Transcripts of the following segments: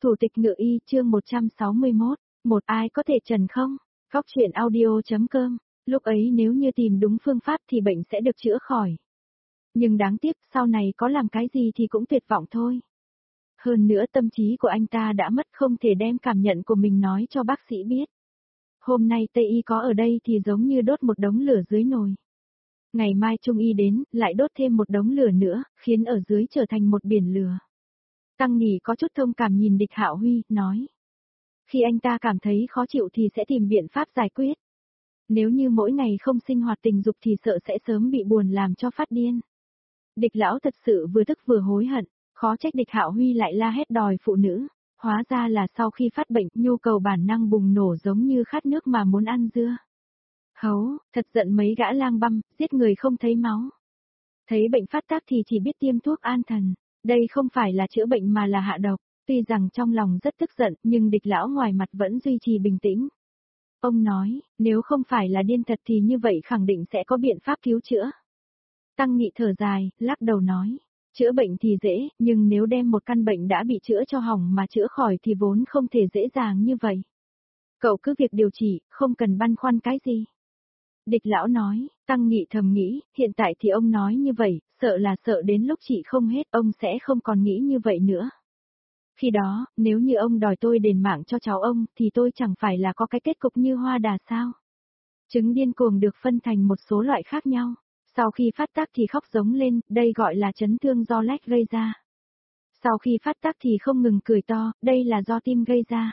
Thủ tịch Ngự Y chương 161, một ai có thể trần không? Góc truyện audio.com. Lúc ấy nếu như tìm đúng phương pháp thì bệnh sẽ được chữa khỏi. Nhưng đáng tiếc sau này có làm cái gì thì cũng tuyệt vọng thôi. Hơn nữa tâm trí của anh ta đã mất, không thể đem cảm nhận của mình nói cho bác sĩ biết. Hôm nay Tây Y có ở đây thì giống như đốt một đống lửa dưới nồi. Ngày mai Trung Y đến, lại đốt thêm một đống lửa nữa, khiến ở dưới trở thành một biển lửa. Tăng Nghỉ có chút thông cảm nhìn Địch Hạo Huy, nói. Khi anh ta cảm thấy khó chịu thì sẽ tìm biện pháp giải quyết. Nếu như mỗi ngày không sinh hoạt tình dục thì sợ sẽ sớm bị buồn làm cho phát điên. Địch lão thật sự vừa tức vừa hối hận, khó trách Địch Hạo Huy lại la hét đòi phụ nữ. Hóa ra là sau khi phát bệnh, nhu cầu bản năng bùng nổ giống như khát nước mà muốn ăn dưa. Hấu, thật giận mấy gã lang băm, giết người không thấy máu. Thấy bệnh phát tác thì chỉ biết tiêm thuốc an thần. Đây không phải là chữa bệnh mà là hạ độc. Tuy rằng trong lòng rất tức giận, nhưng Địch lão ngoài mặt vẫn duy trì bình tĩnh. Ông nói, nếu không phải là điên thật thì như vậy khẳng định sẽ có biện pháp cứu chữa. Tăng Nghị thở dài, lắc đầu nói, chữa bệnh thì dễ, nhưng nếu đem một căn bệnh đã bị chữa cho hỏng mà chữa khỏi thì vốn không thể dễ dàng như vậy. Cậu cứ việc điều trị, không cần băn khoăn cái gì. Địch lão nói, Tăng Nghị thầm nghĩ, hiện tại thì ông nói như vậy, sợ là sợ đến lúc trị không hết ông sẽ không còn nghĩ như vậy nữa. Khi đó, nếu như ông đòi tôi đền mạng cho cháu ông thì tôi chẳng phải là có cái kết cục như Hoa Đà sao. Chứng điên cuồng được phân thành một số loại khác nhau. Sau khi phát tác thì khóc giống lên, đây gọi là chấn thương do lách gây ra. Sau khi phát tác thì không ngừng cười to, đây là do tim gây ra.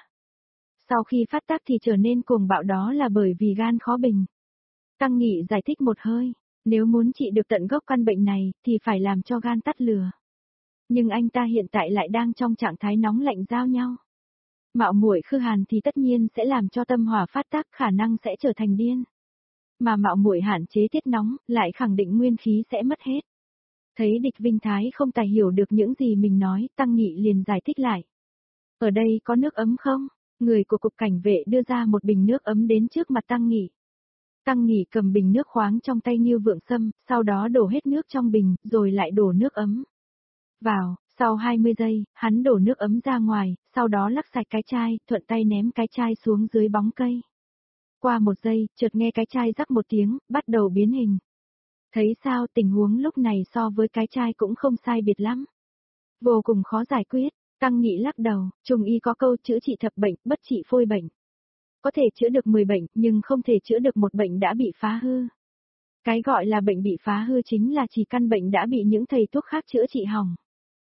Sau khi phát tác thì trở nên cuồng bạo, đó là bởi vì gan khó bình. Tăng Nghị giải thích một hơi, nếu muốn trị được tận gốc căn bệnh này thì phải làm cho gan tắt lửa. Nhưng anh ta hiện tại lại đang trong trạng thái nóng lạnh giao nhau. Mạo muội Khư Hàn thì tất nhiên sẽ làm cho tâm hỏa phát tác, khả năng sẽ trở thành điên. Mà mạo muội hạn chế tiết nóng, lại khẳng định nguyên khí sẽ mất hết. Thấy Địch Vinh Thái không tài hiểu được những gì mình nói, Tăng Nghị liền giải thích lại. Ở đây có nước ấm không? Người của cục cảnh vệ đưa ra một bình nước ấm đến trước mặt Tăng Nghị. Tăng Nghị cầm bình nước khoáng trong tay như vượng sâm, sau đó đổ hết nước trong bình, rồi lại đổ nước ấm vào. Sau 20 giây, hắn đổ nước ấm ra ngoài, sau đó lắc sạch cái chai, thuận tay ném cái chai xuống dưới bóng cây. Qua một giây, chợt nghe cái chai rắc một tiếng, bắt đầu biến hình. Thấy sao, tình huống lúc này so với cái chai cũng không sai biệt lắm. Vô cùng khó giải quyết. Tăng Nghị lắc đầu, Trung Y có câu chữa trị thập bệnh, bất trị phôi bệnh. Có thể chữa được 10 bệnh, nhưng không thể chữa được một bệnh đã bị phá hư. Cái gọi là bệnh bị phá hư chính là chỉ căn bệnh đã bị những thầy thuốc khác chữa trị hỏng.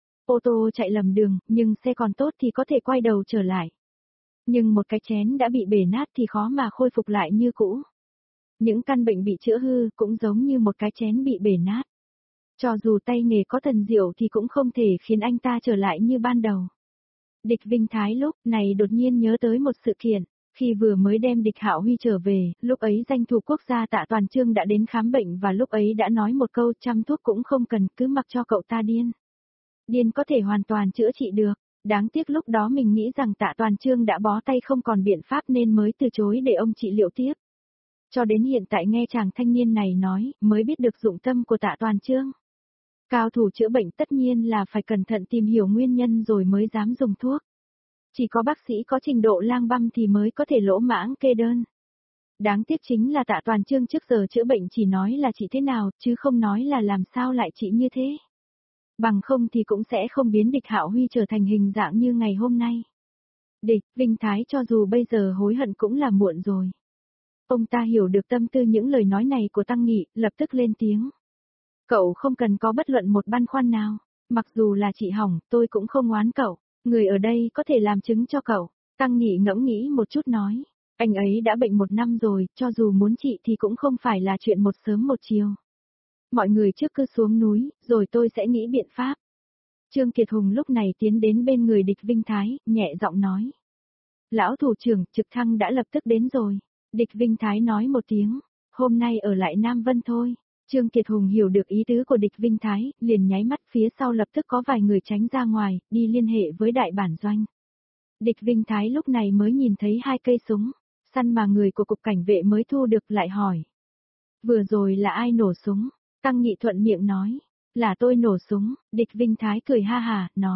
Ô tô chạy lầm đường, nhưng xe còn tốt thì có thể quay đầu trở lại. Nhưng một cái chén đã bị bể nát thì khó mà khôi phục lại như cũ. Những căn bệnh bị chữa hư cũng giống như một cái chén bị bể nát. Cho dù tay nghề có thần diệu thì cũng không thể khiến anh ta trở lại như ban đầu. Địch Vinh Thái lúc này đột nhiên nhớ tới một sự kiện. Khi vừa mới đem Địch Hạo Huy trở về, lúc ấy danh thủ quốc gia Tạ Toàn Chương đã đến khám bệnh và lúc ấy đã nói một câu chăm thuốc cũng không cần, cứ mặc cho cậu ta điên. Điên có thể hoàn toàn chữa trị được. Đáng tiếc lúc đó mình nghĩ rằng Tạ Toàn Chương đã bó tay không còn biện pháp nên mới từ chối để ông trị liệu tiếp. Cho đến hiện tại nghe chàng thanh niên này nói, mới biết được dụng tâm của Tạ Toàn Chương. Cao thủ chữa bệnh tất nhiên là phải cẩn thận tìm hiểu nguyên nhân rồi mới dám dùng thuốc. Chỉ có bác sĩ có trình độ lang băm thì mới có thể lỗ mãng kê đơn. Đáng tiếc chính là Tạ Toàn Chương trước giờ chữa bệnh chỉ nói là trị thế nào, chứ không nói là làm sao lại trị như thế. Bằng không thì cũng sẽ không biến Địch Hạo Huy trở thành hình dạng như ngày hôm nay. Địch Vinh Thái cho dù bây giờ hối hận cũng là muộn rồi. Ông ta hiểu được tâm tư những lời nói này của Tăng Nghị, lập tức lên tiếng. Cậu không cần có bất luận một băn khoăn nào, mặc dù là chị hỏng, tôi cũng không oán cậu, người ở đây có thể làm chứng cho cậu. Tăng Nghị ngẫm nghĩ một chút nói, anh ấy đã bệnh 1 năm rồi, cho dù muốn trị thì cũng không phải là chuyện một sớm một chiều. Mọi người trước cứ xuống núi, rồi tôi sẽ nghĩ biện pháp. Trương Kiệt Hùng lúc này tiến đến bên người Địch Vinh Thái, nhẹ giọng nói. Lão thủ trưởng, trực thăng đã lập tức đến rồi. Địch Vinh Thái nói một tiếng, hôm nay ở lại Nam Vân thôi. Trương Kiệt Hùng hiểu được ý tứ của Địch Vinh Thái, liền nháy mắt phía sau lập tức có vài người tránh ra ngoài, đi liên hệ với đại bản doanh. Địch Vinh Thái lúc này mới nhìn thấy 2 cây súng, săn mà người của cục cảnh vệ mới thu được lại hỏi. Vừa rồi là ai nổ súng? Tăng Nghị thuận miệng nói, là tôi nổ súng. Địch Vinh Thái cười ha hà, nói,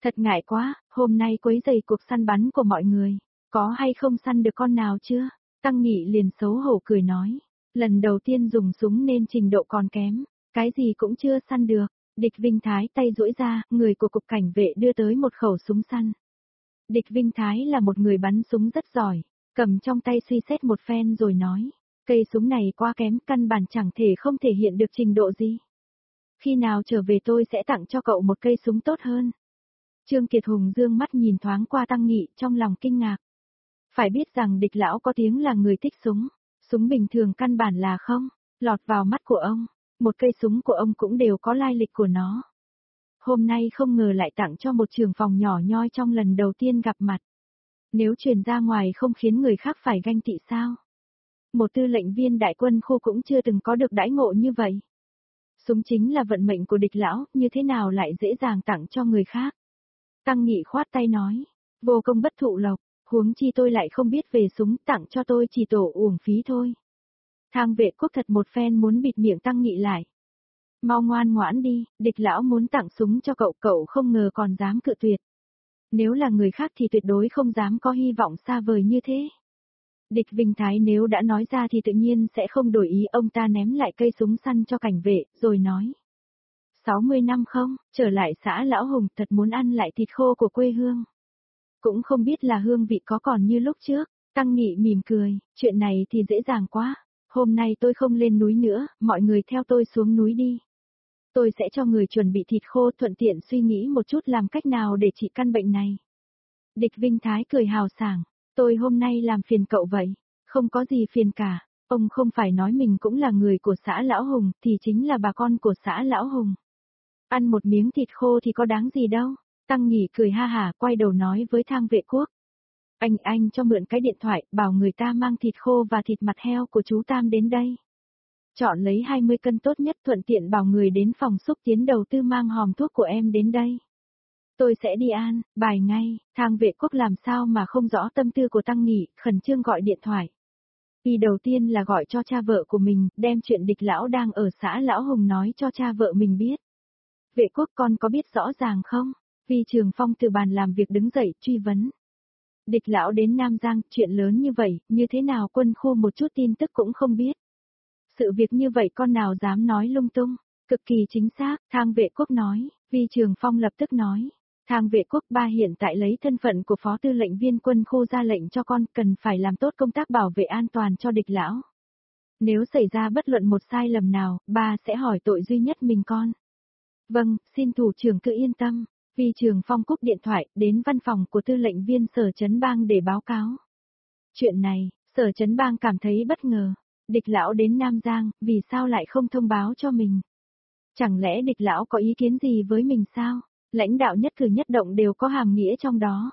Thật ngại quá, hôm nay quấy rầy cuộc săn bắn của mọi người. Có hay không săn được con nào chưa? Tăng Nghị liền xấu hổ cười nói. Lần đầu tiên dùng súng nên trình độ còn kém. Cái gì cũng chưa săn được. Địch Vinh Thái tay duỗi ra, người của cục cảnh vệ đưa tới một khẩu súng săn. Địch Vinh Thái là một người bắn súng rất giỏi. Cầm trong tay suy xét một phen rồi nói. Cây súng này quá kém, căn bản chẳng thể không thể hiện được trình độ gì. Khi nào trở về tôi sẽ tặng cho cậu một cây súng tốt hơn. Trương Kiệt Hùng dương mắt nhìn thoáng qua Tăng Nghị trong lòng kinh ngạc. Phải biết rằng địch lão có tiếng là người thích súng. Súng bình thường căn bản là không, lọt vào mắt của ông. Một cây súng của ông cũng đều có lai lịch của nó. Hôm nay không ngờ lại tặng cho một trưởng phòng nhỏ nhoi trong lần đầu tiên gặp mặt. Nếu truyền ra ngoài không khiến người khác phải ganh tị sao? Một tư lệnh viên đại quân khu cũng chưa từng có được đãi ngộ như vậy. Súng chính là vận mệnh của địch lão, như thế nào lại dễ dàng tặng cho người khác? Tăng Nghị khoát tay nói, vô công bất thụ lộc, huống chi tôi lại không biết về súng, tặng cho tôi chỉ tổ uổng phí thôi. Thang Vệ Quốc thật một phen muốn bịt miệng Tăng Nghị lại. Mau ngoan ngoãn đi, địch lão muốn tặng súng cho cậu, cậu không ngờ còn dám cự tuyệt. Nếu là người khác thì tuyệt đối không dám có hy vọng xa vời như thế. Địch Vinh Thái nếu đã nói ra thì tự nhiên sẽ không đổi ý, ông ta ném lại cây súng săn cho cảnh vệ, rồi nói. 60 năm không, trở lại xã Lão Hùng, thật muốn ăn lại thịt khô của quê hương. Cũng không biết là hương vị có còn như lúc trước. Tăng Nghị mỉm cười, chuyện này thì dễ dàng quá. Hôm nay tôi không lên núi nữa, mọi người theo tôi xuống núi đi. Tôi sẽ cho người chuẩn bị thịt khô, thuận tiện suy nghĩ một chút làm cách nào để trị căn bệnh này. Địch Vinh Thái cười hào sảng, tôi hôm nay làm phiền cậu vậy. Không có gì phiền cả, ông không phải nói mình cũng là người của xã Lão Hùng, thì chính là bà con của xã Lão Hùng. Ăn một miếng thịt khô thì có đáng gì đâu. Tăng Nghị cười ha hả, quay đầu nói với Thang Vệ Quốc. Anh cho mượn cái điện thoại, bảo người ta mang thịt khô và thịt mặt heo của chú Tam đến đây. Chọn lấy 20 cân tốt nhất, thuận tiện bảo người đến phòng xúc tiến đầu tư mang hòm thuốc của em đến đây. Tôi sẽ đi an, bài ngay. Thang Vệ Quốc làm sao mà không rõ tâm tư của Tăng Nghị, khẩn trương gọi điện thoại. Vì đầu tiên là gọi cho cha vợ của mình, đem chuyện địch lão đang ở xã Lão Hùng nói cho cha vợ mình biết. Vệ Quốc, con có biết rõ ràng không? Vì Trường Phong từ bàn làm việc đứng dậy, truy vấn. Địch lão đến Nam Giang, chuyện lớn như vậy, như thế nào quân khu một chút tin tức cũng không biết. Sự việc như vậy con nào dám nói lung tung, cực kỳ chính xác, Thang Vệ Quốc nói. Vi Trường Phong lập tức nói. Thang Vệ Quốc, ba hiện tại lấy thân phận của phó tư lệnh viên quân khu ra lệnh cho con cần phải làm tốt công tác bảo vệ an toàn cho địch lão. Nếu xảy ra bất luận một sai lầm nào, ba sẽ hỏi tội duy nhất mình con. Vâng, xin thủ trưởng cứ yên tâm. Vi Trường Phong cúp điện thoại, đến văn phòng của tư lệnh viên Sở Trấn Bang để báo cáo. Chuyện này, Sở Trấn Bang cảm thấy bất ngờ. Địch lão đến Nam Giang, vì sao lại không thông báo cho mình? Chẳng lẽ địch lão có ý kiến gì với mình sao? Lãnh đạo nhất cử nhất động đều có hàm nghĩa trong đó.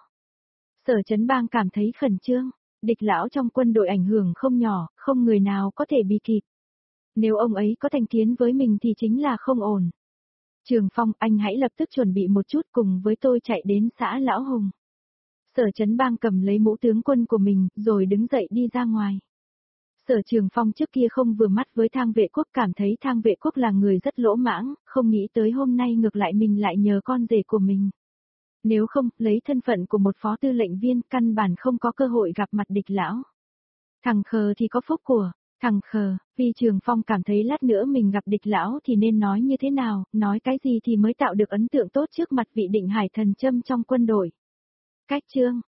Sở Trấn Bang cảm thấy khẩn trương. Địch lão trong quân đội ảnh hưởng không nhỏ, không người nào có thể bị kịp. Nếu ông ấy có thành kiến với mình thì chính là không ổn. Trường Phong, anh hãy lập tức chuẩn bị một chút cùng với tôi chạy đến xã Lão Hùng. Sở Trấn Bang cầm lấy mũ tướng quân của mình, rồi đứng dậy đi ra ngoài. Sở Trường Phong trước kia không vừa mắt với Thang Vệ Quốc, cảm thấy Thang Vệ Quốc là người rất lỗ mãng, không nghĩ tới hôm nay ngược lại mình lại nhờ con rể của mình. Nếu không, lấy thân phận của một phó tư lệnh viên, căn bản không có cơ hội gặp mặt địch lão. Thằng khờ thì có phúc của. Thằng khờ, Vi Trường Phong cảm thấy lát nữa mình gặp địch lão thì nên nói như thế nào, nói cái gì thì mới tạo được ấn tượng tốt trước mặt vị Định Hải thần châm trong quân đội. Cách chương